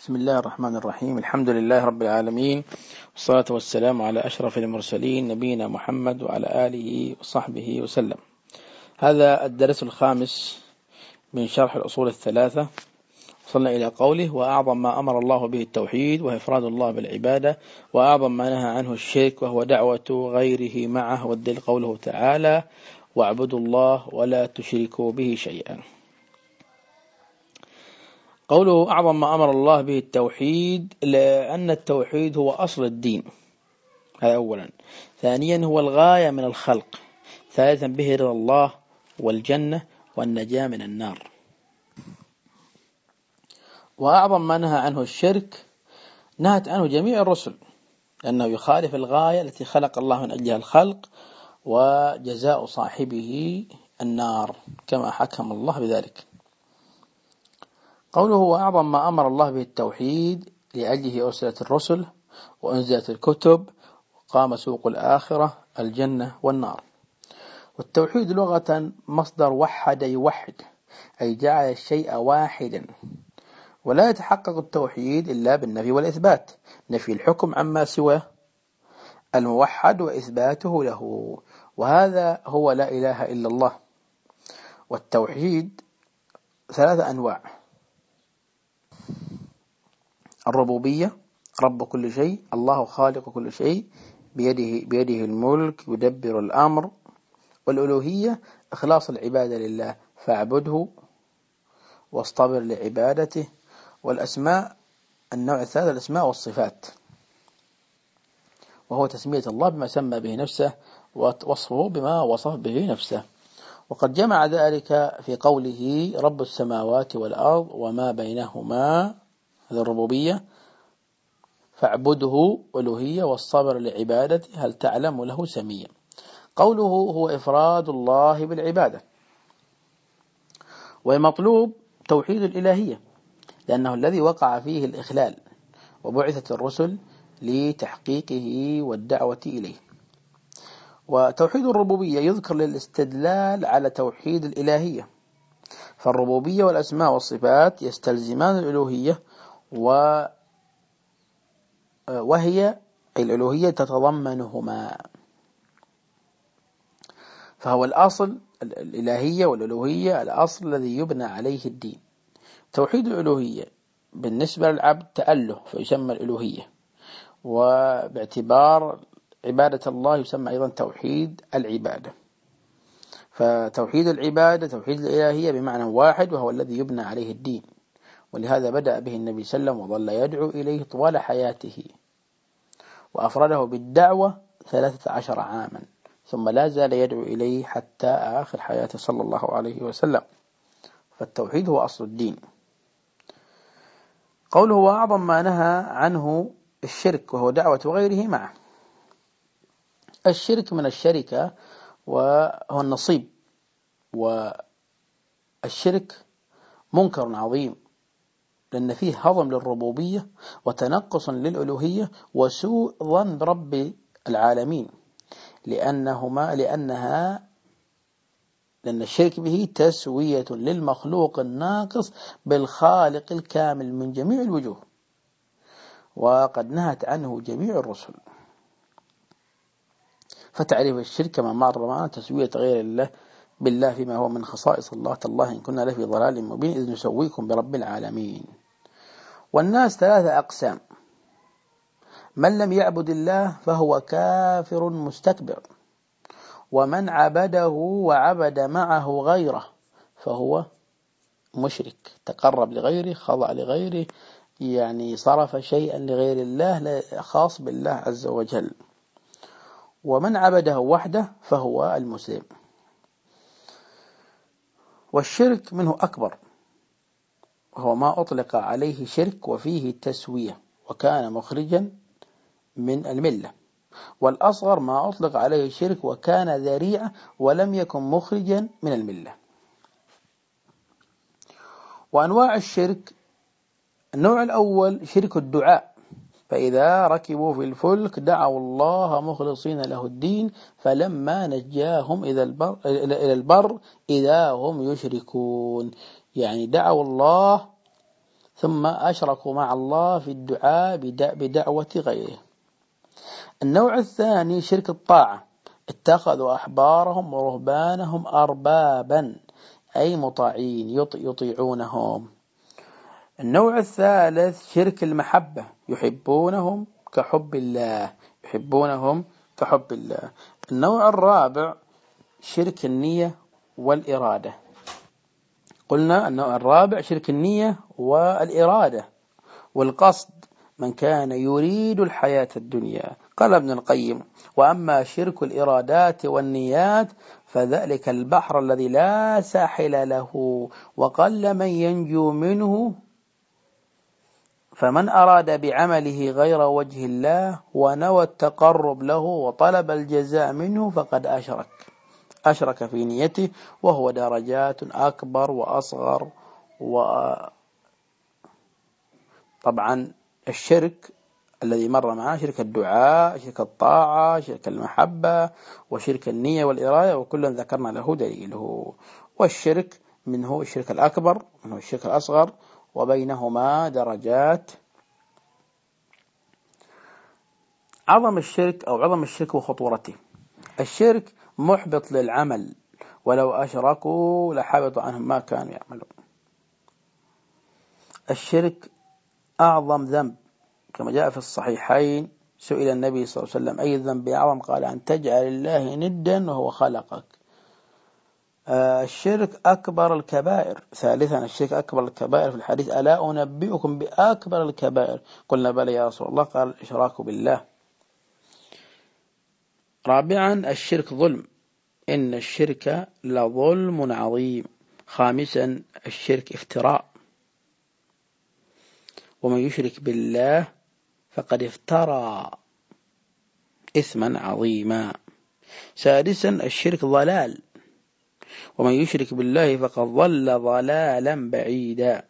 بسم الله الرحمن الرحيم. الحمد لله رب العالمين، والصلاة والسلام على أشرف المرسلين نبينا محمد وعلى آله وصحبه وسلم. هذا الدرس الخامس من شرح الأصول الثلاثة. وصلنا إلى قوله: وأعظم ما أمر الله به التوحيد وإفراد الله بالعبادة، وأعظم ما نهى عنه الشرك وهو دعوة غيره معه، والدليل قوله تعالى: واعبدوا الله ولا تشركوا به شيئا. قوله أعظم ما أمر الله به التوحيد، لأن التوحيد هو أصل الدين، هذا أولا. ثانيا هو الغاية من الخلق. ثالثا به رضا الله والجنة والنجاة من النار. وأعظم ما نهى عنه الشرك، نهت عنه جميع الرسل، لأنه يخالف الغاية التي خلق الله من أجلها الخلق، وجزاء صاحبه النار كما حكم الله بذلك. قوله وأعظم ما أمر الله به التوحيد، لأجله أرسلت الرسل وأنزلت الكتب وقام سوق الآخرة الجنة والنار. والتوحيد لغة مصدر وحد يوحد، أي جعل الشيء واحدا. ولا يتحقق التوحيد إلا بالنفي والإثبات، نفي الحكم عما سوى الموحد وإثباته له، وهذا هو لا إله إلا الله. والتوحيد ثلاثة أنواع: الربوبية، رب كل شيء، الله خالق كل شيء، بيده الملك يدبر الأمر. والألوهية إخلاص العبادة لله، فاعبده واصطبر لعبادته. والأسماء النوع الثالث الأسماء والصفات، وهو تسمية الله بما سمى به نفسه ووصفه بما وصف به نفسه. وقد جمع ذلك في قوله رب السماوات والأرض وما بينهما، هذا الربوبية، فاعبده ألوهية، والصبر لعبادته، هل تعلم له سميا. قوله هو إفراد الله بالعبادة، ومطلوب توحيد الإلهية، لأنه الذي وقع فيه الإخلال، وبعثت الرسل لتحقيقه والدعوة إليه. وتوحيد الربوبية يذكر للاستدلال على توحيد الإلهية، فالربوبية والأسماء والصفات يستلزمان الألوهية، وهي الألوهية تتضمنهما، فهو الأصل. الإلهية والألوهية الأصل الذي يبنى عليه الدين. توحيد الألوهية بالنسبة للعبد تأله فيسمى الألوهية، وباعتبار عبادة الله يسمى أيضا توحيد العبادة. فتوحيد العبادة توحيد الإلهية بمعنى واحد، وهو الذي يبنى عليه الدين، ولهذا بدأ به النبي صلى الله عليه وسلم وظل يدعو إليه طوال حياته، وأفرده بالدعوة 13 عاما، ثم لا زال يدعو إليه حتى آخر حياته صلى الله عليه وسلم. فالتوحيد هو أصل الدين. قوله وأعظم ما نهى عنه الشرك وهو دعوة غيره معه. الشرك من الشركة وهو النصيب، والشرك منكر عظيم، لأن فيه هضم للربوبية وتنقص للألوهية وسوء ظن برب العالمين، لأن الشرك به تسوية للمخلوق الناقص بالخالق الكامل من جميع الوجوه، وقد نهت عنه جميع الرسل. فتعريف الشرك كما مر معنا تسوية غير الله بالله فيما هو من خصائص الله، تالله إن كنا لفي ضلال مبين إذ نسويكم برب العالمين. والناس ثلاثة أقسام: من لم يعبد الله فهو كافر مستكبر، ومن عبده وعبد معه غيره فهو مشرك، تقرب لغيره، خضع لغيره، يعني صرف شيئا لغير الله خاص بالله عز وجل. ومن عبده وحده فهو المسلم. والشرك منه أكبر، وهو ما أطلق عليه شرك وفيه تسوية وكان مخرجا من الملة. والأصغر ما أطلق عليه شرك وكان ذريعة ولم يكن مخرجا من الملة. وأنواع الشرك: النوع الأول شرك الدعاء، فإذا ركبوا في الفلك دعوا الله مخلصين له الدين فلما نجاهم إلى البر إذا هم يشركون، يعني دعوا الله ثم أشركوا مع الله في الدعاء بدعوة غيره. النوع الثاني شرك الطاعة، اتخذوا أحبارهم ورهبانهم أربابا أي مطاعين يطيعونهم. النوع الثالث شرك المحبة، يحبونهم كحب الله، يحبونهم كحب الله. النوع الرابع شرك النية والإرادة. قلنا النوع الرابع شرك النية والإرادة والقصد، من كان يريد الحياة الدنيا. قال ابن القيم: وأما شرك الإرادات والنيات فذلك البحر الذي لا ساحل له وقل من ينجو منه، فمن أراد بعمله غير وجه الله ونوى التقرب له وطلب الجزاء منه فقد أشرك في نيته، وهو درجات أكبر وأصغر. طبعا الشرك الذي مر معنا شرك الدعاء، شرك الطاعة، شرك المحبة، وشرك النية والإرادة، وكلا ذكرنا له دليله. والشرك منه الشرك الأكبر، منه الشرك الأصغر، وبينهما درجات. عظم الشرك وخطورته: الشرك محبط للعمل، ولو أشركوا لحبط عنهم ما كانوا يعملون. الشرك أعظم ذنب، كما جاء في الصحيحين سئل النبي صلى الله عليه وسلم: أي الذنب أعظم؟ قال: أن تجعل الله ندا وهو خلقك. الشرك أكبر الكبائر. ثالثا الشرك أكبر الكبائر في الحديث: ألا أنبئكم بأكبر الكبائر؟ قلنا: بلى يا رسول الله. قال: الإشراك بالله. رابعا الشرك ظلم، إن الشرك لظلم عظيم. خامسا الشرك افتراء، ومن يشرك بالله فقد افترى إثما عظيما. سادسا الشرك ضلال، ومن يشرك بالله فقد ضل ضلالا بعيدا.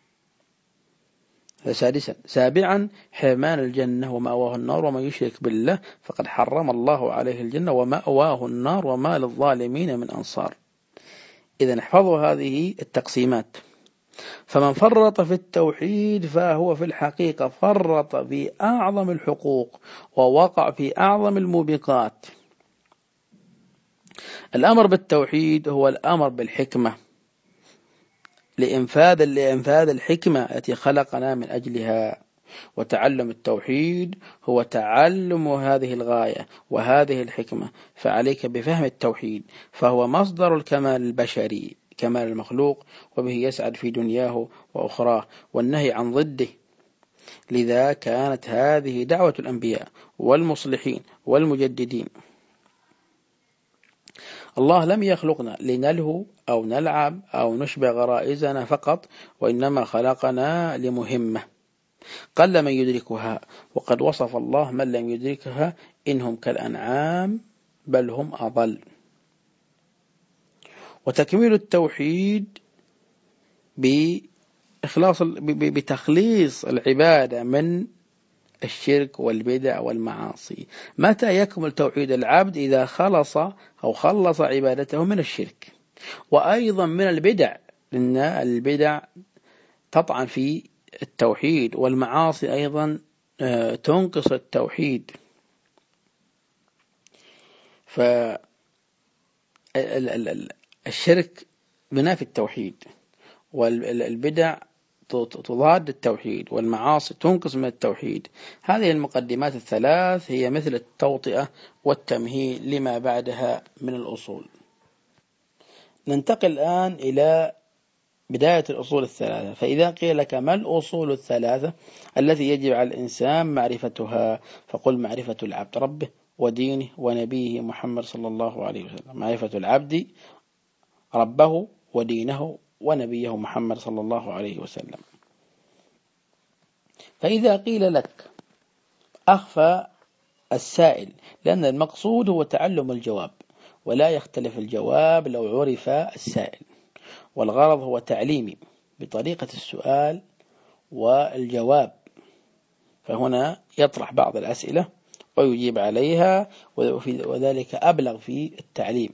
سادسا. سابعا حرمان الجنة ومأواه النار، ومن يشرك بالله فقد حرم الله عليه الجنة ومأواه النار وما للظالمين من أنصار. إذن احفظوا هذه التقسيمات. فمن فرط في التوحيد فهو في الحقيقة فرط في أعظم الحقوق ووقع في أعظم الموبقات. الأمر بالتوحيد هو الأمر بالحكمة لإنفاذ الحكمة التي خلقنا من أجلها، وتعلم التوحيد هو تعلم هذه الغاية وهذه الحكمة. فعليك بفهم التوحيد، فهو مصدر الكمال البشري، كمال المخلوق، وبه يسعد في دنياه وأخراه، والنهي عن ضده. لذا كانت هذه دعوة الأنبياء والمصلحين والمجددين. الله لم يخلقنا لنلهو أو نلعب أو نشبع غرائزنا فقط، وإنما خلقنا لمهمة قل من يدركها، وقد وصف الله من لم يدركها: إنهم كالأنعام بل هم أضل. وتكميل التوحيد بتخليص العبادة من الشرك والبدع والمعاصي. متى يكمل توحيد العبد؟ إذا خلص عبادته من الشرك، وأيضا من البدع، لأن البدع تطعن في التوحيد، والمعاصي أيضا تنقص التوحيد. فالشرك بنافي التوحيد، والبدع تضاد التوحيد، والمعاصي تنقص من التوحيد. هذه المقدمات الثلاث هي مثل التوطئة والتمهيد لما بعدها من الأصول. ننتقل الآن إلى بداية الأصول الثلاثة. فإذا قيل لك ما الأصول الثلاثة التي يجب على الإنسان معرفتها؟ فقل: معرفة العبد ربه ودينه ونبيه محمد صلى الله عليه وسلم. معرفة العبد ربه ودينه ونبيه محمد صلى الله عليه وسلم. فإذا قيل لك أخفى السائل، لأن المقصود هو تعلم الجواب، ولا يختلف الجواب لو عرف السائل، والغرض هو تعليمي بطريقة السؤال والجواب. فهنا يطرح بعض الأسئلة ويجيب عليها، وذلك أبلغ في التعليم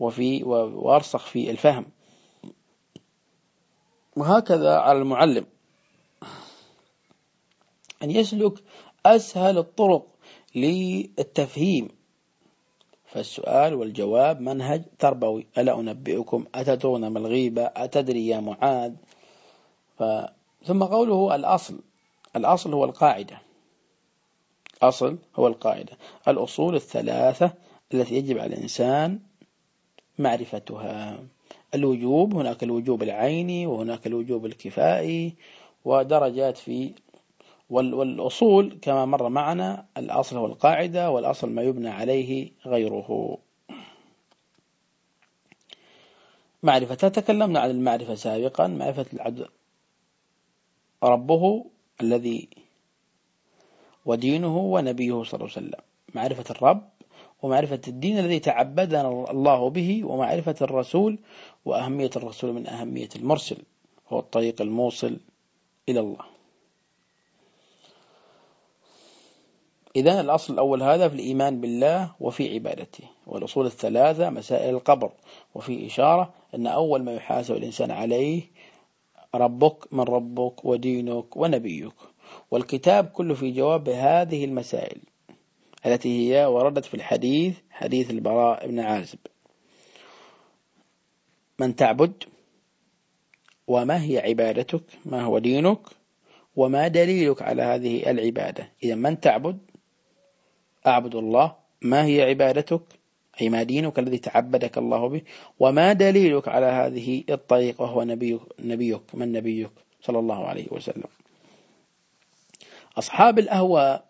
وأرسخ في الفهم. وهكذا على المعلم أن يسلك أسهل الطرق للتفهيم. فالسؤال والجواب منهج تربوي. ألا أنبئكم أتدرون ما الغيبة أتدري يا معاذ. ثم قوله الأصل هو القاعدة. أصل هو القاعدة، الأصول الثلاثة التي يجب على الإنسان معرفتها. الوجوب، هناك الوجوب العيني وهناك الوجوب الكفائي ودرجات في. والأصول كما مر معنا، الأصل هو القاعدة، والأصل ما يبنى عليه غيره. معرفة، تكلمنا عن المعرفة سابقا، معرفة العبد ربه الذي ودينه ونبيه صلى الله عليه وسلم. معرفة الرب ومعرفة الدين الذي تعبدنا الله به، ومعرفة الرسول وأهمية الرسول من أهمية المرسل، هو الطريق الموصل إلى الله. إذن الأصل الأول هذا في الإيمان بالله وفي عبادته. والأصول الثلاثة مسائل القبر، وفي إشارة أن أول ما يحاسب الإنسان عليه ربك، من ربك ودينك ونبيك. والكتاب كله في جواب هذه المسائل التي هي وردت في الحديث، حديث البراء بن عازب: من تعبد، وما هي عبادتك، ما هو دينك، وما دليلك على هذه العبادة. إذا من تعبد، أعبد الله. ما هي عبادتك، أي ما دينك الذي تعبدك الله به، وما دليلك على هذه الطريق، وهو نبيك من نبيك صلى الله عليه وسلم. أصحاب الأهواء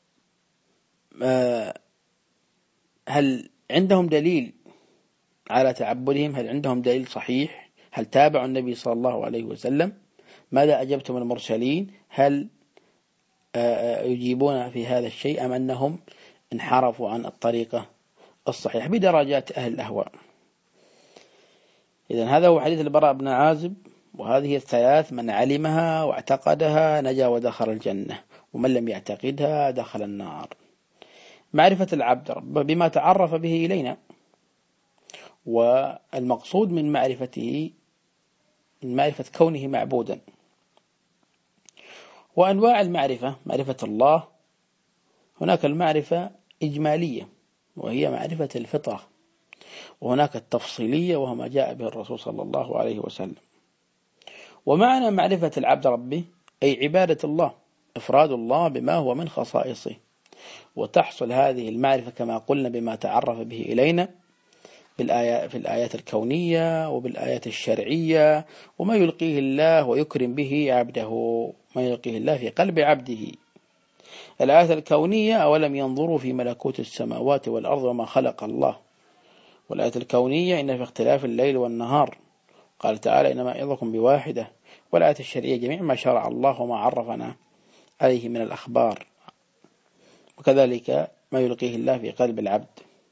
هل عندهم دليل على تعبدهم؟ هل عندهم دليل صحيح؟ هل تابعوا النبي صلى الله عليه وسلم؟ ماذا أجبتم المرسلين؟ هل يجيبون في هذا الشيء، أم أنهم انحرفوا عن الطريقة الصحيح بدرجات أهل الأهواء؟ إذن هذا هو حديث البراء بن عازب. وهذه الثلاث من علمها واعتقدها نجا ودخل الجنة، ومن لم يعتقدها دخل النار. معرفة العبد ربه بما تعرف به إلينا، والمقصود من معرفته من معرفة كونه معبودا. وأنواع المعرفة: معرفة الله، هناك المعرفة إجمالية وهي معرفة الفطرة، وهناك التفصيلية وهو ما جاء به الرسول صلى الله عليه وسلم. ومعنى معرفة العبد ربه أي عبادة الله، إفراد الله بما هو من خصائصه. وتحصل هذه المعرفة كما قلنا بما تعرف به إلينا في الآيات الكونية وبالآيات الشرعية، وما يلقيه الله ويكرم به عبده، ما يلقيه الله في قلب عبده. الآيات الكونية: أولم ينظروا في ملكوت السماوات والأرض وما خلق الله. والآيات الكونية: إن في اختلاف الليل والنهار. قال تعالى: إنما يعظكم بواحدة. والآيات الشرعية: جميع ما شرع الله وما عرفنا عليه من الأخبار. وكذلك ما يلقيه الله في قلب العبد.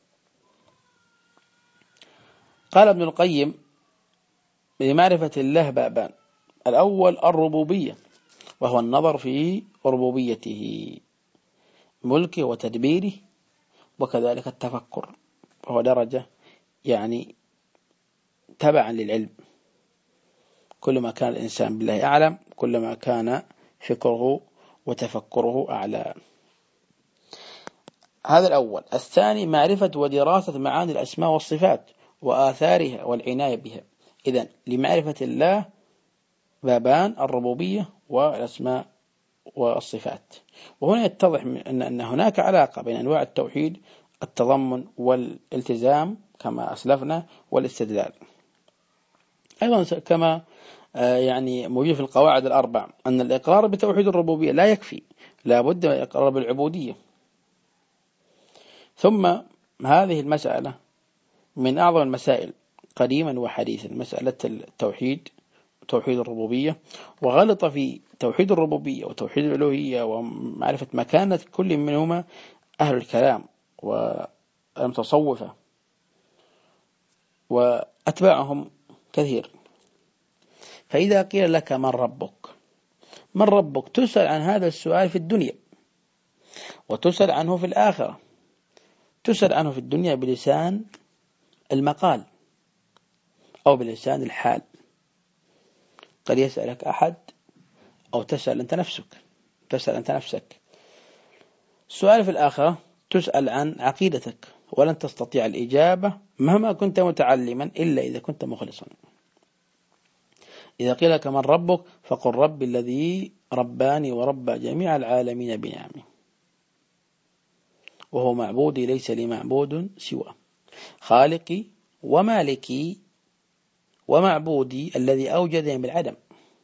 قال ابن القيم: لمعرفة الله بابان: الأول الربوبية، وهو النظر في ربوبيته، ملكه وتدبيره، وكذلك التفكر، وهو درجة يعني تبعا للعلم. كلما كان الإنسان بالله أعلم كلما كان فكره وتفكره أعلى. هذا الأول. الثاني معرفة ودراسة معاني الأسماء والصفات وآثارها والعناية بها. إذن لمعرفة الله بابان: الربوبية والأسماء والصفات. وهنا يتضح أن هناك علاقة بين أنواع التوحيد: التضمن والالتزام كما أسلفنا، والاستدلال. أيضا كما يعني موجود في القواعد الأربع أن الإقرار بتوحيد الربوبية لا يكفي، لا بد من الإقرار بالعبودية. ثم هذه المسألة من أعظم المسائل قديما وحديثا، مسألة التوحيد، توحيد الربوبية. وغلط في توحيد الربوبية وتوحيد الألوهية ومعرفة مكانة كل منهما أهل الكلام والمتصوفة وأتباعهم كثير. فإذا قيل لك من ربك، من ربك، تسأل عن هذا السؤال في الدنيا، وتسأل عنه في الآخرة. تسأل عنه في الدنيا بلسان المقال أو بلسان الحال. قد يسألك أحد أو تسأل أنت نفسك تسأل أنت نفسك. السؤال في الآخرة تسأل عن عقيدتك، ولن تستطيع الإجابة مهما كنت متعلما إلا إذا كنت مخلصا. إذا قيل لك من ربك فقل ربي الذي رباني وربى جميع العالمين بنعمه، وهو معبودي ليس لي معبود سواه، خالقي ومالكي ومعبودي الذي أوجدني بالعدم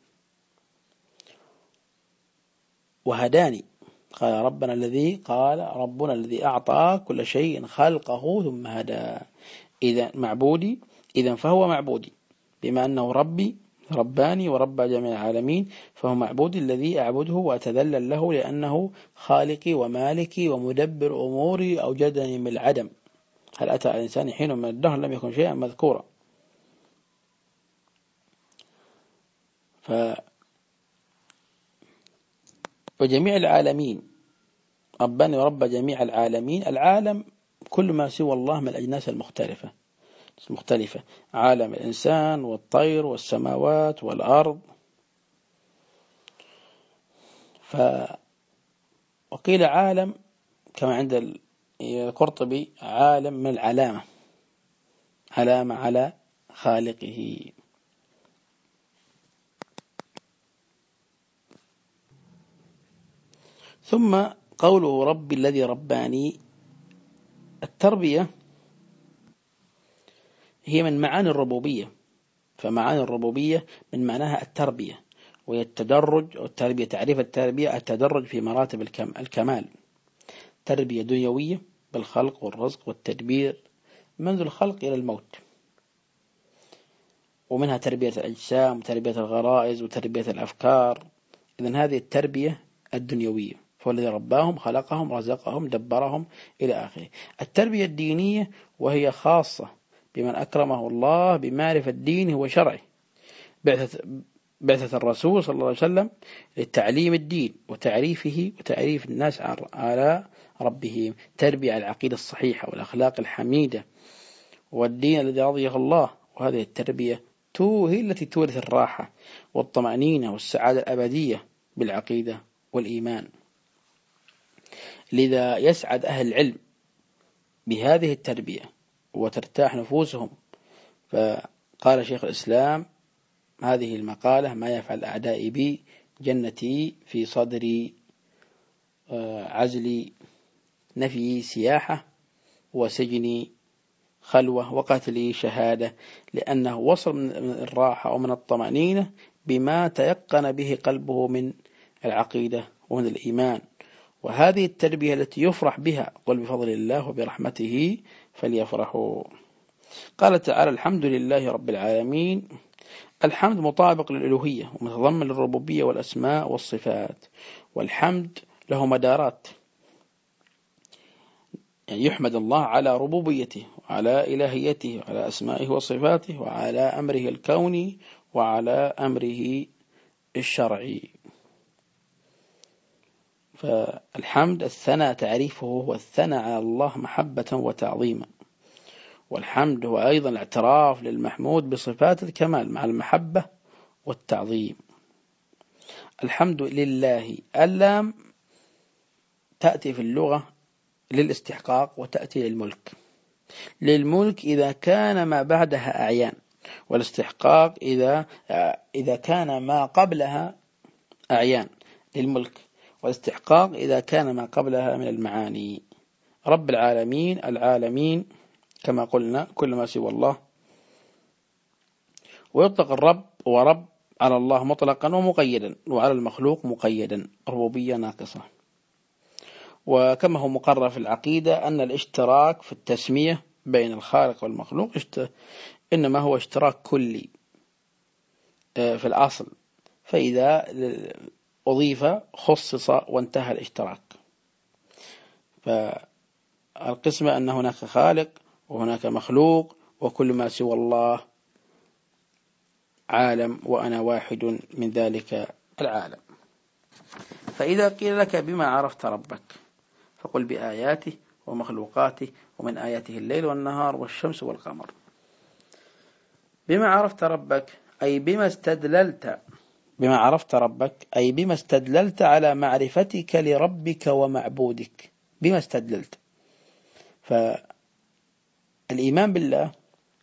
وهداني. قال ربنا الذي أعطى كل شيء خلقه ثم هدى. إذا معبودي إذا فهو معبودي، بما أنه ربي رباني وربى جميع العالمين، فهو معبودي الذي أعبده وأتذلل له، لأنه خالقي ومالكي ومدبر أموري أوجدني من العدم. هل أتى على الإنسان حين من الدهر لم يكن شيئا مذكورا؟ وجميع العالمين رباني ورب جميع العالمين. العالم كل ما سوى الله من الأجناس المختلفة، عالم الإنسان والطير والسماوات والأرض. وقيل عالم كما عند القرطبي عالم من العلامة، علامة على خالقه. ثم قوله ربي الذي رباني، التربية هي من معاني الربوبية، فمعاني الربوبية من معناها التربية، وهي التدرج. والتربية تعريف التربية التدرج في مراتب الكمال، تربية دنيوية بالخلق والرزق والتدبير منذ الخلق إلى الموت، ومنها تربية الأجسام وتربية الغرائز وتربية الأفكار. إذن هذه التربية الدنيوية، فالذي رباهم خلقهم رزقهم دبرهم إلى آخره. التربية الدينية وهي خاصة بمن أكرمه الله بمعرفة دينه وشرعه، بعثة الرسول صلى الله عليه وسلم لتعليم الدين وتعريفه وتعريف الناس على ربهم، تربية العقيدة الصحيحة والأخلاق الحميدة والدين الذي رضيه الله. وهذه التربية هي التي تورث الراحة والطمأنينة والسعادة الأبدية بالعقيدة والإيمان. لذا يسعد أهل العلم بهذه التربية وترتاح نفوسهم. فقال شيخ الإسلام هذه المقالة: ما يفعل أعدائي بي جنتي في صدري، عزلي نفي سياحة، وسجني خلوة، وقتلي شهادة، لأنه وصل من الراحة ومن الطمأنينة بما تيقن به قلبه من العقيدة ومن الإيمان. وهذه التربية التي يفرح بها، قل بفضل الله وبرحمته فليفرحوا. قال تعالى: الحمد لله رب العالمين. الحمد مطابق للألوهية ومتضمن للربوبية والأسماء والصفات، والحمد له مدارات، يعني يحمد الله على ربوبيته وعلى إلهيته وعلى أسمائه وصفاته وعلى أمره الكوني وعلى أمره الشرعي. فالحمد الثناء تعريفه هو الثناء على الله محبة وتعظيما، والحمد هو أيضا الاعتراف للمحمود بصفات الكمال مع المحبة والتعظيم. الحمد لله، اللام تأتي في اللغة للاستحقاق وتأتي للملك. للملك إذا كان ما بعدها أعيان، والاستحقاق إذا كان ما قبلها أعيان. للملك والاستحقاق إذا كان ما قبلها من المعاني. رب العالمين، العالمين كما قلنا كل ما سوى الله. ويطلق الرب ورب على الله مطلقا ومقيدا، وعلى المخلوق مقيدا، ربوبية ناقصة. وكما هو مقرر في العقيدة أن الاشتراك في التسمية بين الخالق والمخلوق إنما هو اشتراك كلي في الأصل، فإذا أضيف خصص وانتهى الاشتراك. فالقسمة أن هناك خالق وهناك مخلوق، وكل ما سوى الله عالم، وأنا واحد من ذلك العالم. فإذا قيل لك بما عرفت ربك فقل بآياته ومخلوقاته، ومن آياته الليل والنهار والشمس والقمر. بما عرفت ربك أي بما استدللت بما عرفت ربك أي بما استدللت على معرفتك لربك ومعبودك، بما استدللت. فالإيمان بالله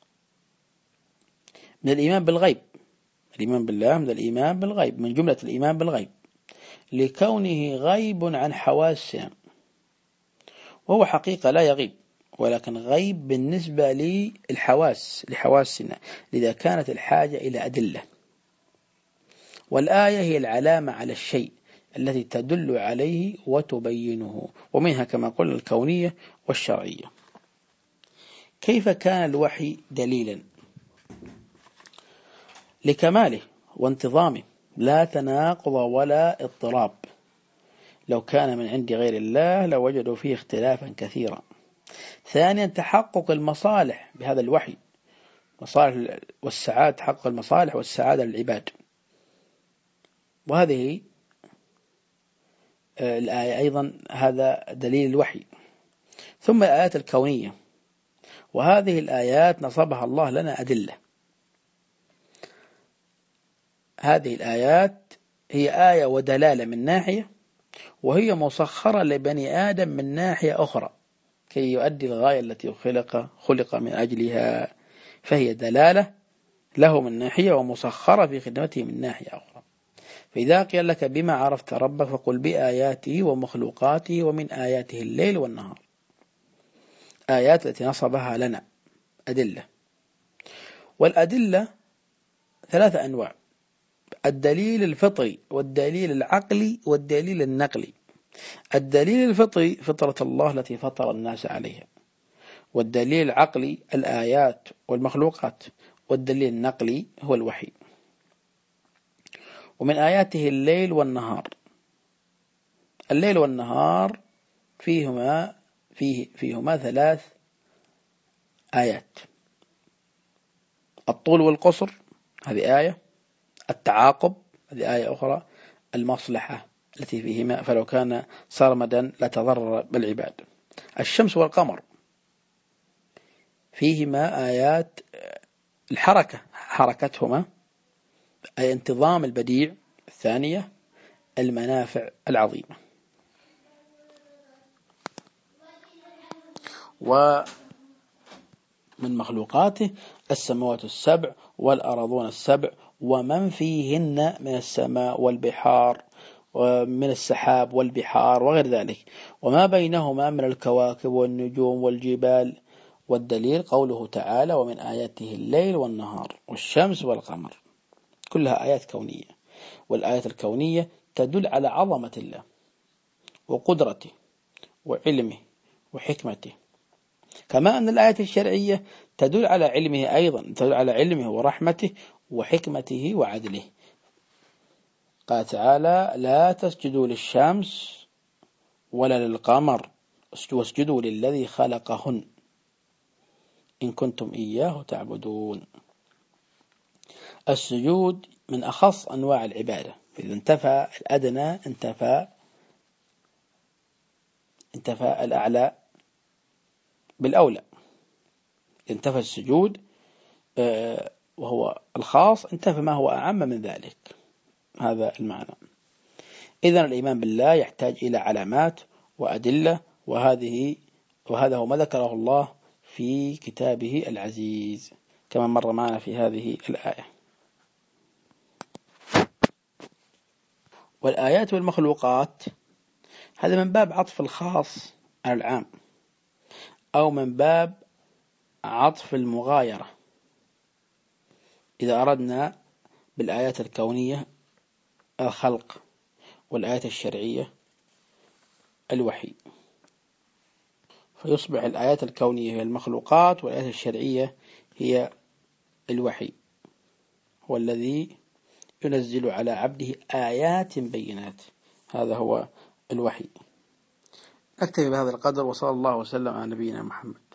من الإيمان بالغيب، الإيمان بالله من الإيمان بالغيب، من جملة الإيمان بالغيب، لكونه غيب عن حواسنا، وهو حقيقة لا يغيب، ولكن غيب بالنسبة لحواسنا، لذا كانت الحاجة إلى أدلة. والآية هي العلامة على الشيء التي تدل عليه وتبينه، ومنها كما قلنا الكونية والشرعية. كيف كان الوحي دليلا؟ لكماله وانتظامه، لا تناقض ولا اضطراب. لو كان من عند غير الله لوجدوا فيه اختلافا كثيرا. ثانيا تحقق المصالح بهذا الوحي، مصالح والسعادة، تحقق المصالح والسعادة للعباد، وهذه الآية أيضا هذا دليل الوحي. ثم الآيات الكونية، وهذه الآيات نصبها الله لنا أدلة. هذه الآيات هي آية ودلالة من ناحية، وهي مسخرة لبني آدم من ناحية أخرى كي يؤدي الغاية التي خلق من أجلها، فهي دلالة له من ناحية ومسخرة في خدمته من ناحية أخرى. فإذا قيل لك بما عرفت ربك فقل بآياته ومخلوقاته، ومن آياته الليل والنهار، آيات التي نصبها لنا أدلة. والأدلة 3 أنواع: الدليل الفطري والدليل العقلي والدليل النقلي. الدليل الفطري فطرة الله التي فطر الناس عليها، والدليل العقلي الآيات والمخلوقات، والدليل النقلي هو الوحي. ومن آياته الليل والنهار، الليل والنهار فيهما 3 آيات: الطول والقصر هذه آية، التعاقب هذه آية أخرى، المصلحة التي فيهما فلو كان صرمدا لتضرر بالعباد. الشمس والقمر فيهما آيات الحركة، حركتهما أي انتظام البديع. الثانية المنافع العظيمة. ومن مخلوقاته السماوات السبع والأراضون السبع ومن فيهن من السماء والبحار ومن السحاب والبحار وغير ذلك، وما بينهما من الكواكب والنجوم والجبال. والدليل قوله تعالى: ومن آياته الليل والنهار والشمس والقمر، كلها آيات كونية. والآيات الكونية تدل على عظمة الله وقدرته وعلمه وحكمته، كما أن الآيات الشرعية تدل على علمه أيضا، تدل على علمه ورحمته وحكمته وعدله. قال تعالى: لا تسجدوا للشمس ولا للقمر واسجدوا للذي خلقهن إن كنتم إياه تعبدون. السجود من أخص أنواع العبادة، إذا انتفى الأدنى انتفى الأعلى بالأولى. انتفى السجود وهو الخاص، انتفى ما هو أعم من ذلك. هذا المعنى. إذن الإيمان بالله يحتاج إلى علامات وأدلة، وهذا هو ما ذكره الله في كتابه العزيز كما مر معنا في هذه الآية. والآيات والمخلوقات هذا من باب عطف الخاص على العام، أو من باب عطف المغايرة إذا أردنا بالآيات الكونية الخلق، والآيات الشرعية الوحي، فيصبح الآيات الكونية هي المخلوقات، والآيات الشرعية هي الوحي، هو الذي ينزل على عبده آيات بينات، هذا هو الوحي. نكتفي بهذا القدر، وصلى الله وسلم على نبينا محمد.